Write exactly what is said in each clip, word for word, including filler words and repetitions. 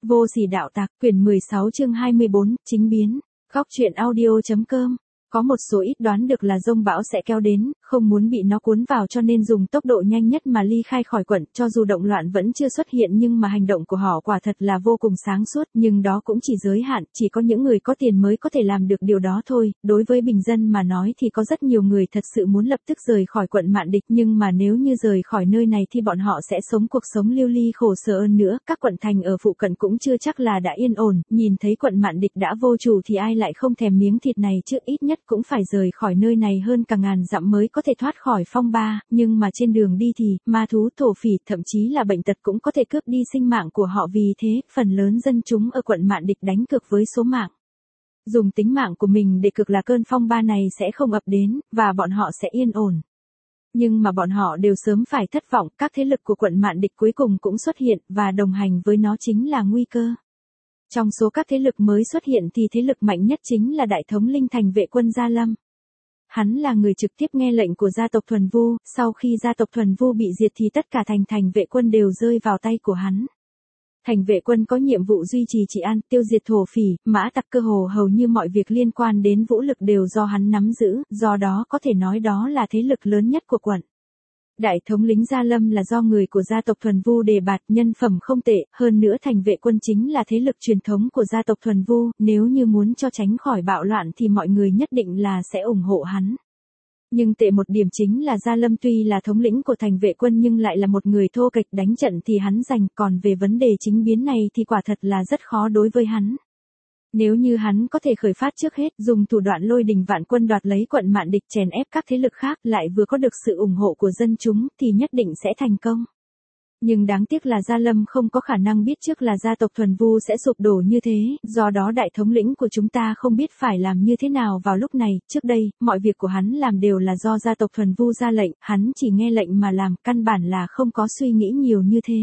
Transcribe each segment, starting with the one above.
Vô sỉ đạo tặc, quyển mười sáu chương hai mươi bốn, chính biến. Góc truyện audio.com. Có một số ít đoán được là dông bão sẽ kéo đến, không muốn bị nó cuốn vào cho nên dùng tốc độ nhanh nhất mà ly khai khỏi quận, cho dù động loạn vẫn chưa xuất hiện nhưng mà hành động của họ quả thật là vô cùng sáng suốt, nhưng đó cũng chỉ giới hạn, chỉ có những người có tiền mới có thể làm được điều đó thôi. Đối với bình dân mà nói thì có rất nhiều người thật sự muốn lập tức rời khỏi quận Mạn Địch, nhưng mà nếu như rời khỏi nơi này thì bọn họ sẽ sống cuộc sống lưu ly khổ sở hơn nữa, các quận thành ở phụ cận cũng chưa chắc là đã yên ổn, nhìn thấy quận Mạn Địch đã vô chủ thì ai lại không thèm miếng thịt này chứ, ít nhất cũng phải rời khỏi nơi này hơn cả ngàn dặm mới có thể thoát khỏi phong ba, nhưng mà trên đường đi thì, ma thú, thổ phỉ, thậm chí là bệnh tật cũng có thể cướp đi sinh mạng của họ, vì thế, phần lớn dân chúng ở quận Mạn Địch đánh cược với số mạng. Dùng tính mạng của mình để cược là cơn phong ba này sẽ không ập đến, và bọn họ sẽ yên ổn. Nhưng mà bọn họ đều sớm phải thất vọng, các thế lực của quận Mạn Địch cuối cùng cũng xuất hiện, và đồng hành với nó chính là nguy cơ. Trong số các thế lực mới xuất hiện thì thế lực mạnh nhất chính là đại thống linh thành vệ quân Gia Lâm. Hắn là người trực tiếp nghe lệnh của gia tộc Thuần Vu, sau khi gia tộc Thuần Vu bị diệt thì tất cả thành thành vệ quân đều rơi vào tay của hắn. Thành vệ quân có nhiệm vụ duy trì trị an, tiêu diệt thổ phỉ, mã tặc, cơ hồ hầu như mọi việc liên quan đến vũ lực đều do hắn nắm giữ, do đó có thể nói đó là thế lực lớn nhất của quận. Đại thống lĩnh Gia Lâm là do người của gia tộc Thuần Vu đề bạt, nhân phẩm không tệ, hơn nữa thành vệ quân chính là thế lực truyền thống của gia tộc Thuần Vu, nếu như muốn cho tránh khỏi bạo loạn thì mọi người nhất định là sẽ ủng hộ hắn. Nhưng tệ một điểm chính là Gia Lâm tuy là thống lĩnh của thành vệ quân nhưng lại là một người thô kệch, đánh trận thì hắn giành, còn về vấn đề chính biến này thì quả thật là rất khó đối với hắn. Nếu như hắn có thể khởi phát trước hết, dùng thủ đoạn lôi đình vạn quân đoạt lấy quận Mạn Địch, chèn ép các thế lực khác, lại vừa có được sự ủng hộ của dân chúng, thì nhất định sẽ thành công. Nhưng đáng tiếc là Gia Lâm không có khả năng biết trước là gia tộc Thuần Vu sẽ sụp đổ như thế, do đó đại thống lĩnh của chúng ta không biết phải làm như thế nào vào lúc này. Trước đây, mọi việc của hắn làm đều là do gia tộc Thuần Vu ra lệnh, hắn chỉ nghe lệnh mà làm, căn bản là không có suy nghĩ nhiều như thế.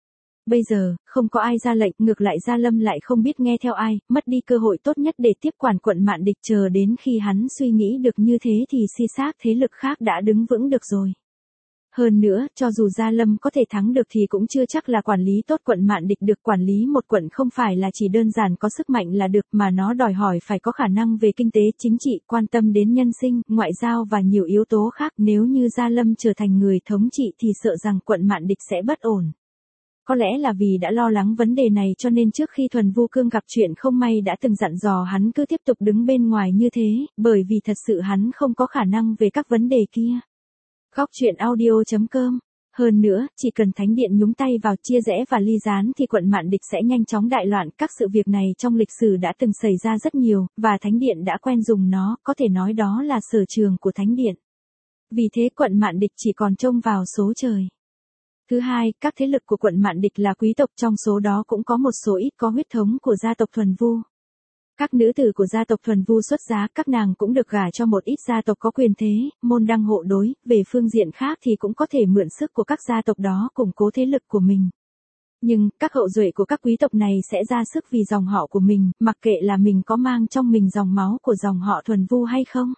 Bây giờ, không có ai ra lệnh, ngược lại Gia Lâm lại không biết nghe theo ai, mất đi cơ hội tốt nhất để tiếp quản quận Mạn Địch, chờ đến khi hắn suy nghĩ được như thế thì si xác thế lực khác đã đứng vững được rồi. Hơn nữa, cho dù Gia Lâm có thể thắng được thì cũng chưa chắc là quản lý tốt quận Mạn Địch được. Quản lý một quận không phải là chỉ đơn giản có sức mạnh là được, mà nó đòi hỏi phải có khả năng về kinh tế, chính trị, quan tâm đến nhân sinh, ngoại giao và nhiều yếu tố khác. Nếu như Gia Lâm trở thành người thống trị thì sợ rằng quận Mạn Địch sẽ bất ổn. Có lẽ là vì đã lo lắng vấn đề này cho nên trước khi Thuần Vu Cương gặp chuyện không may đã từng dặn dò hắn cứ tiếp tục đứng bên ngoài như thế, bởi vì thật sự hắn không có khả năng về các vấn đề kia. Góc truyện audio.com. Hơn nữa, chỉ cần thánh điện nhúng tay vào chia rẽ và ly gián thì quận Mạn Địch sẽ nhanh chóng đại loạn. Các sự việc này trong lịch sử đã từng xảy ra rất nhiều, và thánh điện đã quen dùng nó, có thể nói đó là sở trường của thánh điện. Vì thế quận Mạn Địch chỉ còn trông vào số trời. Thứ hai, các thế lực của quận Mạn Địch là quý tộc, trong số đó cũng có một số ít có huyết thống của gia tộc Thuần Vu. Các nữ tử của gia tộc Thuần Vu xuất giá, các nàng cũng được gả cho một ít gia tộc có quyền thế, môn đăng hộ đối, về phương diện khác thì cũng có thể mượn sức của các gia tộc đó củng cố thế lực của mình. Nhưng, các hậu duệ của các quý tộc này sẽ ra sức vì dòng họ của mình, mặc kệ là mình có mang trong mình dòng máu của dòng họ Thuần Vu hay không.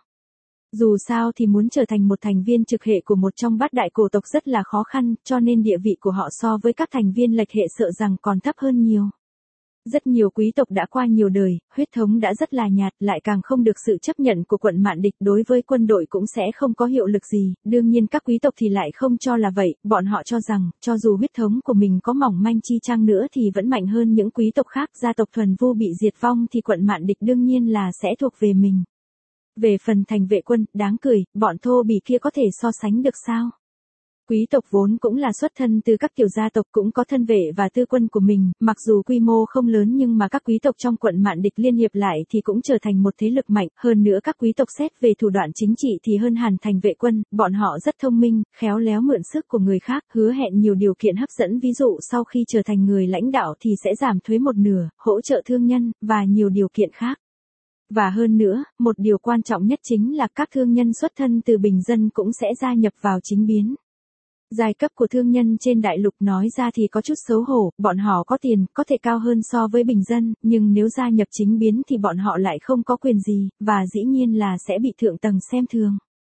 Dù sao thì muốn trở thành một thành viên trực hệ của một trong bát đại cổ tộc rất là khó khăn, cho nên địa vị của họ so với các thành viên lệch hệ sợ rằng còn thấp hơn nhiều. Rất nhiều quý tộc đã qua nhiều đời, huyết thống đã rất là nhạt, lại càng không được sự chấp nhận của quận Mạn Địch, đối với quân đội cũng sẽ không có hiệu lực gì. Đương nhiên các quý tộc thì lại không cho là vậy, bọn họ cho rằng, cho dù huyết thống của mình có mỏng manh chi chăng nữa thì vẫn mạnh hơn những quý tộc khác. Gia tộc Thuần Vu bị diệt vong thì quận Mạn Địch đương nhiên là sẽ thuộc về mình. Về phần thành vệ quân, đáng cười, bọn thô bỉ kia có thể so sánh được sao? Quý tộc vốn cũng là xuất thân từ các tiểu gia tộc, cũng có thân vệ và tư quân của mình, mặc dù quy mô không lớn nhưng mà các quý tộc trong quận Mạn Địch liên hiệp lại thì cũng trở thành một thế lực mạnh. Hơn nữa các quý tộc xét về thủ đoạn chính trị thì hơn hẳn thành vệ quân, bọn họ rất thông minh, khéo léo mượn sức của người khác, hứa hẹn nhiều điều kiện hấp dẫn, ví dụ sau khi trở thành người lãnh đạo thì sẽ giảm thuế một nửa, hỗ trợ thương nhân, và nhiều điều kiện khác. Và hơn nữa, một điều quan trọng nhất chính là các thương nhân xuất thân từ bình dân cũng sẽ gia nhập vào chính biến. Giai cấp của thương nhân trên đại lục nói ra thì có chút xấu hổ, bọn họ có tiền, có thể cao hơn so với bình dân, nhưng nếu gia nhập chính biến thì bọn họ lại không có quyền gì, và dĩ nhiên là sẽ bị thượng tầng xem thường.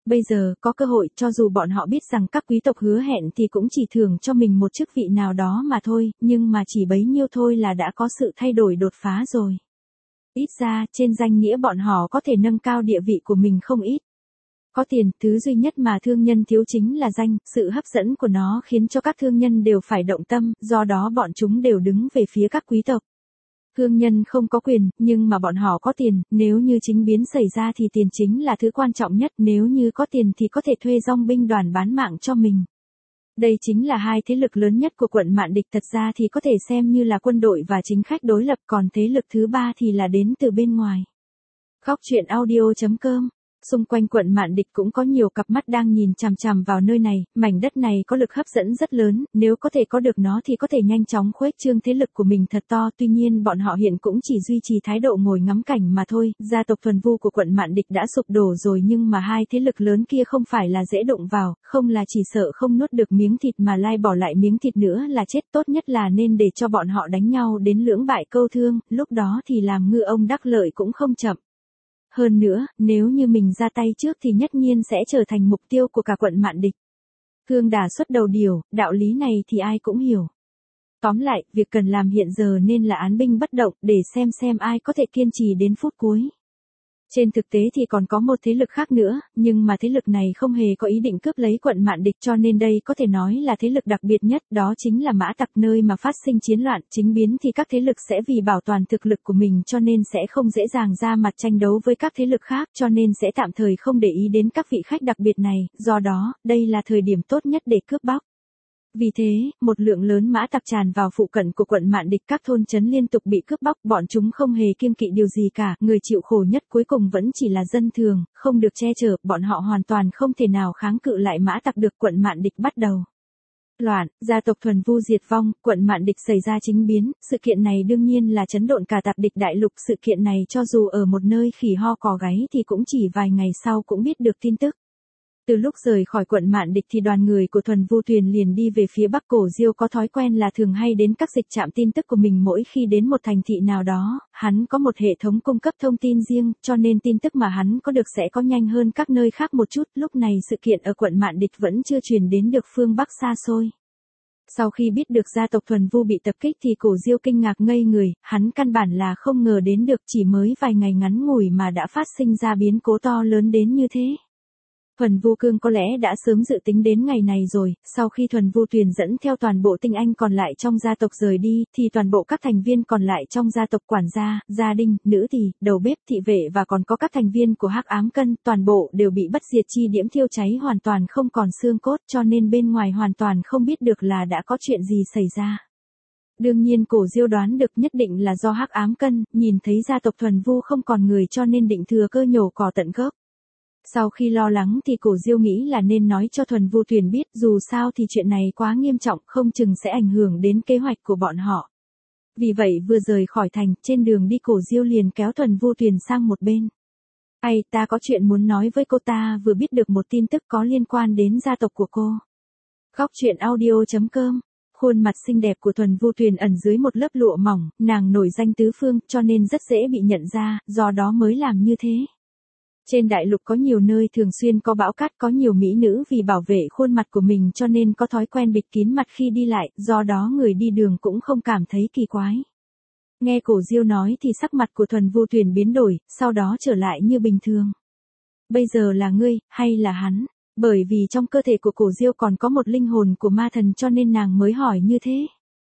Bây giờ, có cơ hội, cho dù bọn họ biết rằng các quý tộc hứa hẹn thì cũng chỉ thưởng cho mình một chức vị nào đó mà thôi, nhưng mà chỉ bấy nhiêu thôi là đã có sự thay đổi đột phá rồi. Ít ra, trên danh nghĩa bọn họ có thể nâng cao địa vị của mình không ít. Có tiền, thứ duy nhất mà thương nhân thiếu chính là danh, sự hấp dẫn của nó khiến cho các thương nhân đều phải động tâm, do đó bọn chúng đều đứng về phía các quý tộc. Thương nhân không có quyền, nhưng mà bọn họ có tiền, nếu như chính biến xảy ra thì tiền chính là thứ quan trọng nhất, nếu như có tiền thì có thể thuê dòng binh đoàn bán mạng cho mình. Đây chính là hai thế lực lớn nhất của quận Mạn Địch, thật ra thì có thể xem như là quân đội và chính khách đối lập, còn thế lực thứ ba thì là đến từ bên ngoài. Góc truyện audio chấm com. Xung quanh quận Mạn Địch cũng có nhiều cặp mắt đang nhìn chằm chằm vào nơi này, mảnh đất này có lực hấp dẫn rất lớn, nếu có thể có được nó thì có thể nhanh chóng khuếch trương thế lực của mình thật to, tuy nhiên bọn họ hiện cũng chỉ duy trì thái độ ngồi ngắm cảnh mà thôi, gia tộc thuần vu của quận Mạn Địch đã sụp đổ rồi nhưng mà hai thế lực lớn kia không phải là dễ đụng vào, không là chỉ sợ không nuốt được miếng thịt mà lai bỏ lại miếng thịt nữa là chết, tốt nhất là nên để cho bọn họ đánh nhau đến lưỡng bại câu thương, lúc đó thì làm ngư ông đắc lợi cũng không chậm. Hơn nữa, nếu như mình ra tay trước thì nhất nhiên sẽ trở thành mục tiêu của cả quận Mạn Địch. Cương đả xuất đầu điều, đạo lý này thì ai cũng hiểu. Tóm lại, việc cần làm hiện giờ nên là án binh bất động để xem xem ai có thể kiên trì đến phút cuối. Trên thực tế thì còn có một thế lực khác nữa, nhưng mà thế lực này không hề có ý định cướp lấy quận Mạn Địch cho nên đây có thể nói là thế lực đặc biệt nhất, đó chính là Mã Tặc, nơi mà phát sinh chiến loạn, chính biến thì các thế lực sẽ vì bảo toàn thực lực của mình cho nên sẽ không dễ dàng ra mặt tranh đấu với các thế lực khác cho nên sẽ tạm thời không để ý đến các vị khách đặc biệt này, do đó, đây là thời điểm tốt nhất để cướp bóc. Vì thế, một lượng lớn mã tặc tràn vào phụ cận của quận Mạn Địch, các thôn trấn liên tục bị cướp bóc, bọn chúng không hề kiêng kỵ điều gì cả, người chịu khổ nhất cuối cùng vẫn chỉ là dân thường, không được che chở, bọn họ hoàn toàn không thể nào kháng cự lại mã tặc được. Quận Mạn Địch bắt đầu loạn, gia tộc thuần vu diệt vong, quận Mạn Địch xảy ra chính biến, sự kiện này đương nhiên là chấn độn cả tạp địch đại lục, sự kiện này cho dù ở một nơi khỉ ho cò gáy thì cũng chỉ vài ngày sau cũng biết được tin tức. Từ lúc rời khỏi quận Mạn Địch thì đoàn người của thuần vu thuyền liền đi về phía bắc. Cổ Diêu có thói quen là thường hay đến các dịch trạm tin tức của mình mỗi khi đến một thành thị nào đó, hắn có một hệ thống cung cấp thông tin riêng, cho nên tin tức mà hắn có được sẽ có nhanh hơn các nơi khác một chút, lúc này sự kiện ở quận Mạn Địch vẫn chưa truyền đến được phương Bắc xa xôi. Sau khi biết được gia tộc thuần vu bị tập kích thì Cổ Diêu kinh ngạc ngây người, hắn căn bản là không ngờ đến được chỉ mới vài ngày ngắn ngủi mà đã phát sinh ra biến cố to lớn đến như thế. Thuần Vu Cương có lẽ đã sớm dự tính đến ngày này rồi, sau khi Thuần Vu Tuyền dẫn theo toàn bộ tinh anh còn lại trong gia tộc rời đi, thì toàn bộ các thành viên còn lại trong gia tộc, quản gia, gia đình, nữ tỳ, đầu bếp, thị vệ và còn có các thành viên của Hắc Ám Cân, toàn bộ đều bị bất diệt chi diễm thiêu cháy hoàn toàn không còn xương cốt, cho nên bên ngoài hoàn toàn không biết được là đã có chuyện gì xảy ra. Đương nhiên Cổ Diêu đoán được nhất định là do Hắc Ám Cân, nhìn thấy gia tộc Thuần Vu không còn người cho nên định thừa cơ nhổ cỏ tận gốc. Sau khi lo lắng thì Cổ Diêu nghĩ là nên nói cho Thuần Vu Tuyền biết, dù sao thì chuyện này quá nghiêm trọng, không chừng sẽ ảnh hưởng đến kế hoạch của bọn họ. Vì vậy vừa rời khỏi thành, trên đường đi Cổ Diêu liền kéo Thuần Vu Tuyền sang một bên. Ai, ta có chuyện muốn nói với cô, ta vừa biết được một tin tức có liên quan đến gia tộc của cô. Góc truyện audio chấm com. Khuôn mặt xinh đẹp của Thuần Vu Tuyền ẩn dưới một lớp lụa mỏng, nàng nổi danh tứ phương cho nên rất dễ bị nhận ra, do đó mới làm như thế. Trên đại lục có nhiều nơi thường xuyên có bão cát, có nhiều mỹ nữ vì bảo vệ khuôn mặt của mình cho nên có thói quen bịt kín mặt khi đi lại, do đó người đi đường cũng không cảm thấy kỳ quái. Nghe Cổ Diêu nói thì sắc mặt của Thuần Vu Tuyền biến đổi, sau đó trở lại như bình thường. Bây giờ là ngươi, hay là hắn? Bởi vì trong cơ thể của Cổ Diêu còn có một linh hồn của ma thần cho nên nàng mới hỏi như thế.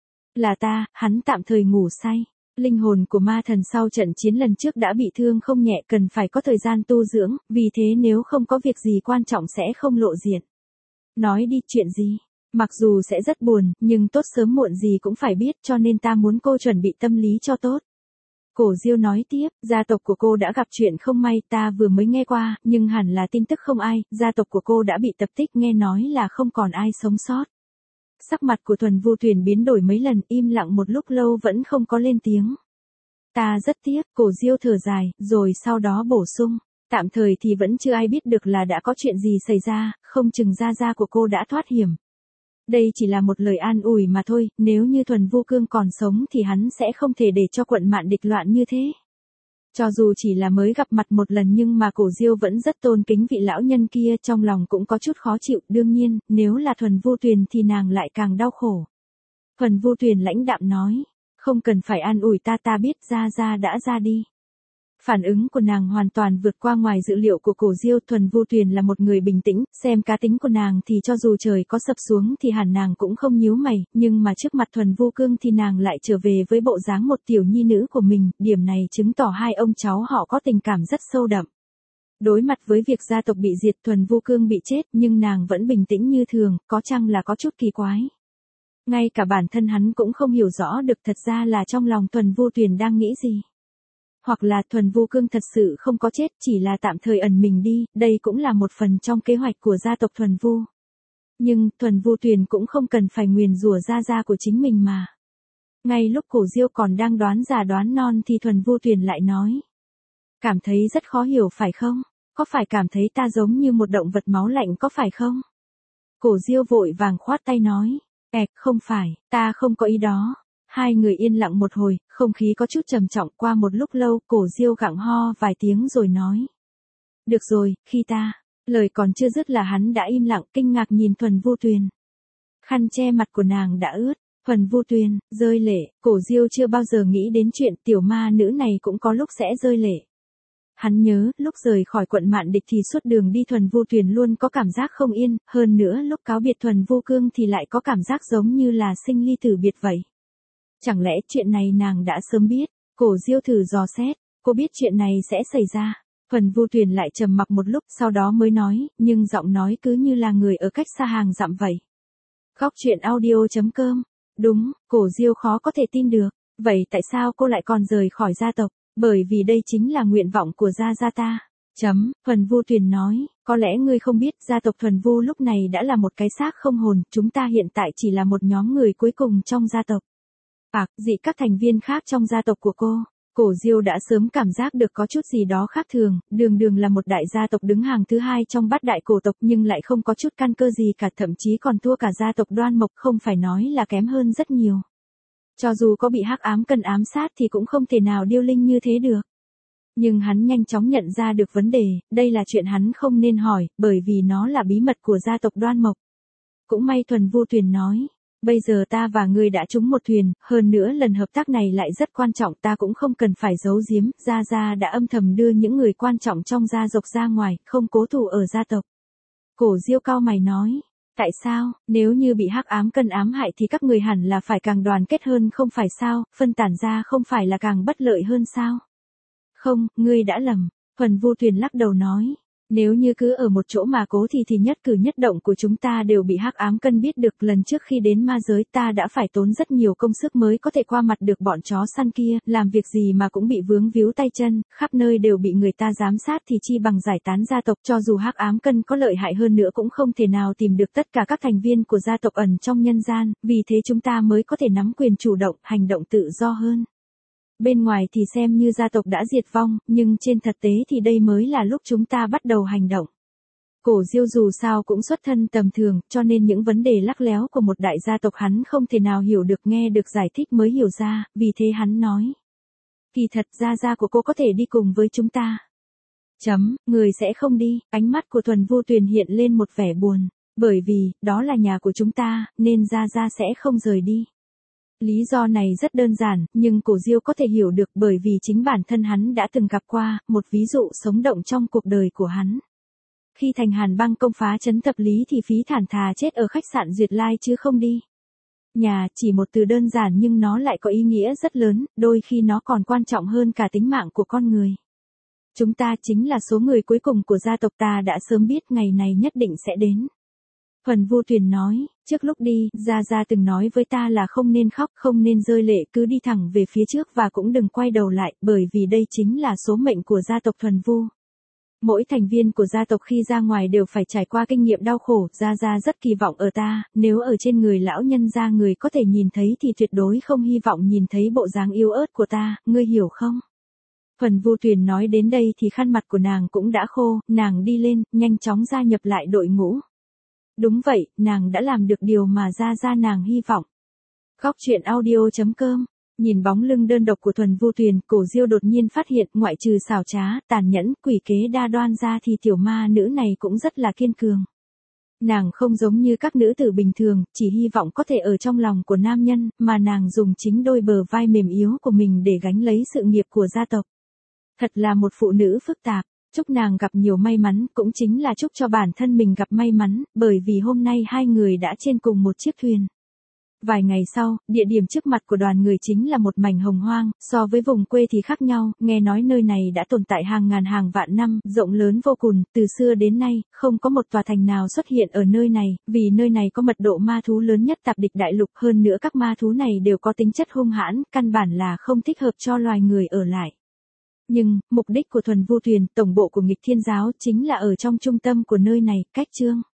Là ta, hắn tạm thời ngủ say. Linh hồn của ma thần sau trận chiến lần trước đã bị thương không nhẹ, cần phải có thời gian tu dưỡng, vì thế nếu không có việc gì quan trọng sẽ không lộ diện. Nói đi, chuyện gì? Mặc dù sẽ rất buồn, nhưng tốt sớm muộn gì cũng phải biết, cho nên ta muốn cô chuẩn bị tâm lý cho tốt. Cổ Diêu nói tiếp, gia tộc của cô đã gặp chuyện không may, ta vừa mới nghe qua, nhưng hẳn là tin tức không ai, gia tộc của cô đã bị tập kích, nghe nói là không còn ai sống sót. Sắc mặt của Thuần Vu Tuyền biến đổi mấy lần, im lặng một lúc lâu vẫn không có lên tiếng. Ta rất tiếc, Cổ Diêu thở dài, rồi sau đó bổ sung, tạm thời thì vẫn chưa ai biết được là đã có chuyện gì xảy ra, không chừng gia gia của cô đã thoát hiểm. Đây chỉ là một lời an ủi mà thôi, nếu như Thuần Vu Cương còn sống thì hắn sẽ không thể để cho quận Mạn Địch loạn như thế. Cho dù chỉ là mới gặp mặt một lần nhưng mà Cổ Diêu vẫn rất tôn kính vị lão nhân kia, trong lòng cũng có chút khó chịu, đương nhiên, nếu là Thuần Vu Tuyền thì nàng lại càng đau khổ. Thuần Vu Tuyền lãnh đạm nói, không cần phải an ủi ta, ta biết Gia Gia đã ra đi. Phản ứng của nàng hoàn toàn vượt qua ngoài dự liệu của Cổ Diêu. Thuần Vu Tuyền là một người bình tĩnh, xem cá tính của nàng thì cho dù trời có sập xuống thì hẳn nàng cũng không nhíu mày, nhưng mà trước mặt Thuần Vu Cương thì nàng lại trở về với bộ dáng một tiểu nhi nữ của mình, điểm này chứng tỏ hai ông cháu họ có tình cảm rất sâu đậm. Đối mặt với việc gia tộc bị diệt, Thuần Vu Cương bị chết nhưng nàng vẫn bình tĩnh như thường, có chăng là có chút kỳ quái. Ngay cả bản thân hắn cũng không hiểu rõ được thật ra là trong lòng Thuần Vu Tuyền đang nghĩ gì. Hoặc là Thuần Vu Cương thật sự không có chết, chỉ là tạm thời ẩn mình đi, đây cũng là một phần trong kế hoạch của gia tộc Thuần Vu. Nhưng, Thuần Vu Tuyền cũng không cần phải nguyền rủa Gia Gia của chính mình mà. Ngay lúc Cổ Diêu còn đang đoán già đoán non thì Thuần Vu Tuyền lại nói. Cảm thấy rất khó hiểu phải không? Có phải cảm thấy ta giống như một động vật máu lạnh có phải không? Cổ Diêu vội vàng khoát tay nói. Ẹc, không phải, ta không có ý đó. Hai người yên lặng một hồi, không khí có chút trầm trọng. Qua một lúc lâu, Cổ Diêu gặng ho vài tiếng rồi nói. Được rồi, khi ta, lời còn chưa dứt là hắn đã im lặng, kinh ngạc nhìn Thuần Vu Tuyền. Khăn che mặt của nàng đã ướt, Thuần Vu Tuyền, rơi lệ, Cổ Diêu chưa bao giờ nghĩ đến chuyện tiểu ma nữ này cũng có lúc sẽ rơi lệ. Hắn nhớ, lúc rời khỏi quận Mạn Địch thì suốt đường đi Thuần Vu Tuyền luôn có cảm giác không yên, hơn nữa lúc cáo biệt Thuần Vu Cương thì lại có cảm giác giống như là sinh ly tử biệt vậy. Chẳng lẽ chuyện này nàng đã sớm biết? Cổ Diêu thử dò xét, cô biết chuyện này sẽ xảy ra. Thuần Vu Tuyền lại trầm mặc một lúc sau đó mới nói, nhưng giọng nói cứ như là người ở cách xa hàng dặm vậy. Góc truyện audio chấm com. Đúng, Cổ Diêu khó có thể tin được. Vậy tại sao cô lại còn rời khỏi gia tộc? Bởi vì đây chính là nguyện vọng của Gia Gia ta. Chấm, Thuần Vu Tuyền nói, có lẽ ngươi không biết gia tộc Thuần Vu lúc này đã là một cái xác không hồn, chúng ta hiện tại chỉ là một nhóm người cuối cùng trong gia tộc. À, dị các thành viên khác trong gia tộc của cô. Cổ Diêu đã sớm cảm giác được có chút gì đó khác thường, đường đường là một đại gia tộc đứng hàng thứ hai trong bát đại cổ tộc nhưng lại không có chút căn cơ gì cả, thậm chí còn thua cả gia tộc Đoan Mộc, không phải nói là kém hơn rất nhiều. Cho dù có bị hắc ám cân ám sát thì cũng không thể nào điêu linh như thế được. Nhưng hắn nhanh chóng nhận ra được vấn đề, đây là chuyện hắn không nên hỏi, bởi vì nó là bí mật của gia tộc Đoan Mộc. Cũng may Thuần Vu Tuyền nói, bây giờ ta và ngươi đã trúng một thuyền, hơn nữa lần hợp tác này lại rất quan trọng, ta cũng không cần phải giấu giếm, Gia Gia đã âm thầm đưa những người quan trọng trong gia tộc ra ngoài, không cố thủ ở gia tộc. Cổ Diêu cau mày nói. Tại sao, nếu như bị hắc ám cân ám hại thì các người hẳn là phải càng đoàn kết hơn không phải sao, phân tản ra không phải là càng bất lợi hơn sao? Không, ngươi đã lầm, Thuần Vu Tuyền lắc đầu nói. Nếu như cứ ở một chỗ mà cố thì thì nhất cử nhất động của chúng ta đều bị hắc ám cân biết được. Lần trước khi đến ma giới ta đã phải tốn rất nhiều công sức mới có thể qua mặt được bọn chó săn kia, làm việc gì mà cũng bị vướng víu tay chân, khắp nơi đều bị người ta giám sát thì chi bằng giải tán gia tộc. Cho dù hắc ám cân có lợi hại hơn nữa cũng không thể nào tìm được tất cả các thành viên của gia tộc ẩn trong nhân gian, vì thế chúng ta mới có thể nắm quyền chủ động, hành động tự do hơn. Bên ngoài thì xem như gia tộc đã diệt vong, nhưng trên thực tế thì đây mới là lúc chúng ta bắt đầu hành động. Cổ Diêu dù sao cũng xuất thân tầm thường, cho nên những vấn đề lắc léo của một đại gia tộc hắn không thể nào hiểu được, nghe được giải thích mới hiểu ra, vì thế hắn nói. Kỳ thật Gia Gia của cô có thể đi cùng với chúng ta. Chấm, người sẽ không đi, ánh mắt của Thuần Vu Tuyền hiện lên một vẻ buồn, bởi vì, đó là nhà của chúng ta, nên Gia Gia sẽ không rời đi. Lý do này rất đơn giản, nhưng Cổ Diêu có thể hiểu được bởi vì chính bản thân hắn đã từng gặp qua, một ví dụ sống động trong cuộc đời của hắn. Khi Thành Hàn Bang công phá trấn Thập Lý thì Phí Thản thà chết ở khách sạn Duyệt Lai chứ không đi. Nhà chỉ một từ đơn giản nhưng nó lại có ý nghĩa rất lớn, đôi khi nó còn quan trọng hơn cả tính mạng của con người. Chúng ta chính là số người cuối cùng của gia tộc, ta đã sớm biết ngày này nhất định sẽ đến. Thuần Vu Tuyền nói, trước lúc đi, Gia Gia từng nói với ta là không nên khóc, không nên rơi lệ, cứ đi thẳng về phía trước và cũng đừng quay đầu lại, bởi vì đây chính là số mệnh của gia tộc Thuần Vu. Mỗi thành viên của gia tộc khi ra ngoài đều phải trải qua kinh nghiệm đau khổ, Gia Gia rất kỳ vọng ở ta, nếu ở trên người lão nhân gia người có thể nhìn thấy thì tuyệt đối không hy vọng nhìn thấy bộ dáng yếu ớt của ta, ngươi hiểu không? Thuần Vu Tuyền nói đến đây thì khăn mặt của nàng cũng đã khô, nàng đi lên, nhanh chóng gia nhập lại đội ngũ. Đúng vậy, nàng đã làm được điều mà Gia Gia nàng hy vọng. Góc truyện audio chấm com Nhìn bóng lưng đơn độc của Thuần Vu Tuyền, Cổ Diêu đột nhiên phát hiện, ngoại trừ xảo trá, tàn nhẫn, quỷ kế đa đoan ra thì tiểu ma nữ này cũng rất là kiên cường. Nàng không giống như các nữ tử bình thường, chỉ hy vọng có thể ở trong lòng của nam nhân, mà nàng dùng chính đôi bờ vai mềm yếu của mình để gánh lấy sự nghiệp của gia tộc. Thật là một phụ nữ phức tạp. Chúc nàng gặp nhiều may mắn, cũng chính là chúc cho bản thân mình gặp may mắn, bởi vì hôm nay hai người đã trên cùng một chiếc thuyền. Vài ngày sau, địa điểm trước mặt của đoàn người chính là một mảnh hồng hoang, so với vùng quê thì khác nhau, nghe nói nơi này đã tồn tại hàng ngàn hàng vạn năm, rộng lớn vô cùng, từ xưa đến nay, không có một tòa thành nào xuất hiện ở nơi này, vì nơi này có mật độ ma thú lớn nhất tạp địch đại lục, hơn nữa các ma thú này đều có tính chất hung hãn, căn bản là không thích hợp cho loài người ở lại. Nhưng, mục đích của Thuần Vu Tuyền, tổng bộ của Nghịch Thiên Giáo chính là ở trong trung tâm của nơi này, cách Chương